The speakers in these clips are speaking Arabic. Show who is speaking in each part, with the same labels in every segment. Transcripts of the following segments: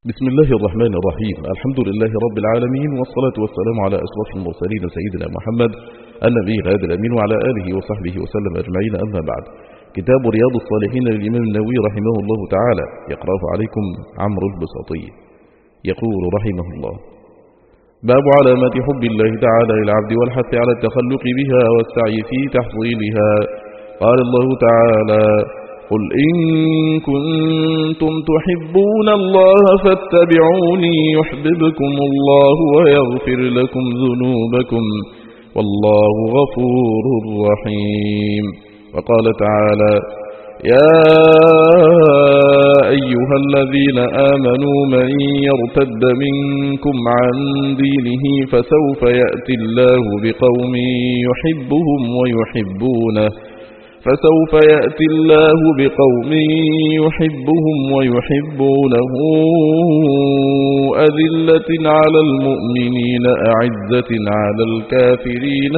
Speaker 1: بسم الله الرحمن الرحيم. الحمد لله رب العالمين، والصلاة والسلام على أشرف المرسلين سيدنا محمد النبي الهادي الأمين وعلى آله وصحبه وسلم أجمعين. أما بعد، كتاب رياض الصالحين للإمام النووي رحمه الله تعالى، يقرأه عليكم عمرو البساطي. يقول رحمه الله: باب علامات حب الله تعالى للعبد والحث على التخلق بها والسعي في تحصيلها. قال الله تعالى: قل إن كنتم تحبون الله فاتبعوني يحببكم الله ويغفر لكم ذنوبكم والله غفور رحيم. وقال تعالى: يا أيها الذين آمنوا من يرتد منكم عن دينه فسوف يأتي الله بقوم يحبهم ويحبونه أذلة على المؤمنين أعزة على الكافرين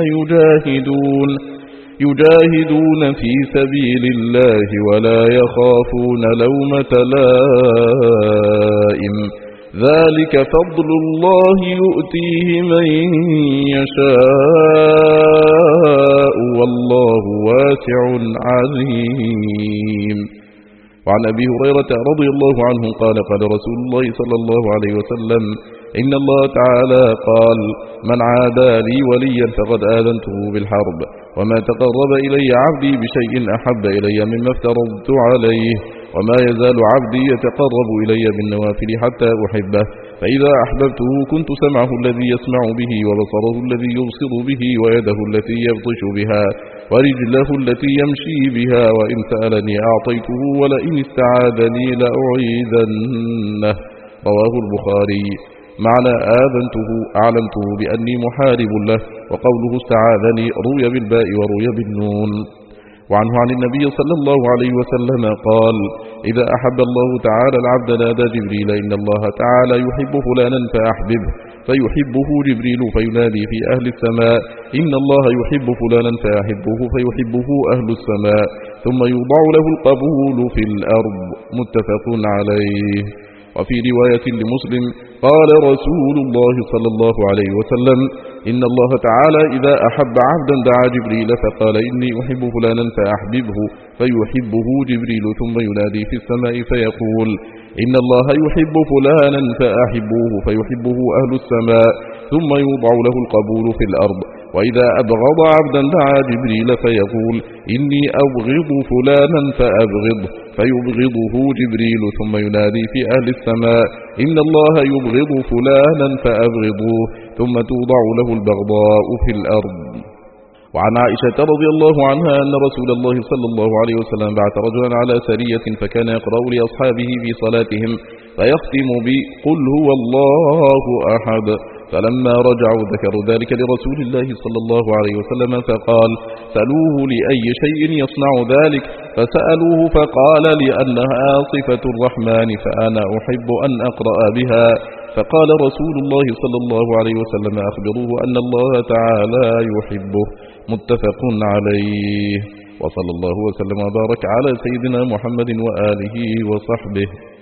Speaker 1: يجاهدون في سبيل الله ولا يخافون لومة لائم، ذلك فضل الله يؤتيه من يشاء والله واسع عليم. وعن أبي هريرة رضي الله عنه قال: قال رسول الله صلى الله عليه وسلم: إن الله تعالى قال: من عادى لي وليا فقد آذنته بالحرب، وما تقرب إلي عبدي بشيء أحب إلي مما افترضت عليه، وما يزال عبدي يتقرب إلي بالنوافل حتى أحبه، فإذا أحببته كنت سمعه الذي يسمع به، وبصره الذي يبصر به، ويده التي يبطش بها، ورجله التي يمشي بها، وإن سألني أعطيته، ولئن استعاذني لأعيذنه. رواه البخاري. معنى آذنته أعلمته بأني محارب له، وقوله استعاذني روي بالباء وروي بالنون. وعنه عن النبي صلى الله عليه وسلم قال: إذا أحب الله تعالى العبد نادى جبريل: إن الله تعالى يحب فلانا فأحببه، فيحبه جبريل فينادي في أهل السماء: إن الله يحب فلانا فأحبه، فيحبه أهل السماء، ثم يوضع له القبول في الأرض. متفق عليه. وفي رواية لمسلم قال رسول الله صلى الله عليه وسلم: إن الله تعالى إذا أحب عبدا دعا جبريل فقال: إني أحب فلانا فأحببه، فيحبه جبريل ثم ينادي في السماء فيقول: إن الله يحب فلانا فأحبوه، فيحبه أهل السماء، ثم يوضع له القبول في الأرض. وإذا أبغض عبدا دعا جبريل فيقول: إني أبغض فلانا فأبغضه، فيبغضه جبريل ثم ينادي في أهل السماء: إن الله يبغض فلانا فأبغضوه، ثم توضع له البغضاء في الأرض. وعن عائشة رضي الله عنها أن رسول الله صلى الله عليه وسلم بعث رجلا على سرية، فكان يقرأ لأصحابه في صلاتهم فيختم بقل هو الله أحد، فلما رجعوا ذكروا ذلك لرسول الله صلى الله عليه وسلم فقال: سألوه لأي شيء يصنع ذلك، فسألوه فقال: لأنها صفة الرحمن فأنا أحب أن أقرأ بها. فقال رسول الله صلى الله عليه وسلم: أخبروه أن الله تعالى يحبه. متفق عليه. وصلى الله وسلم وبارك على سيدنا محمد وآله وصحبه.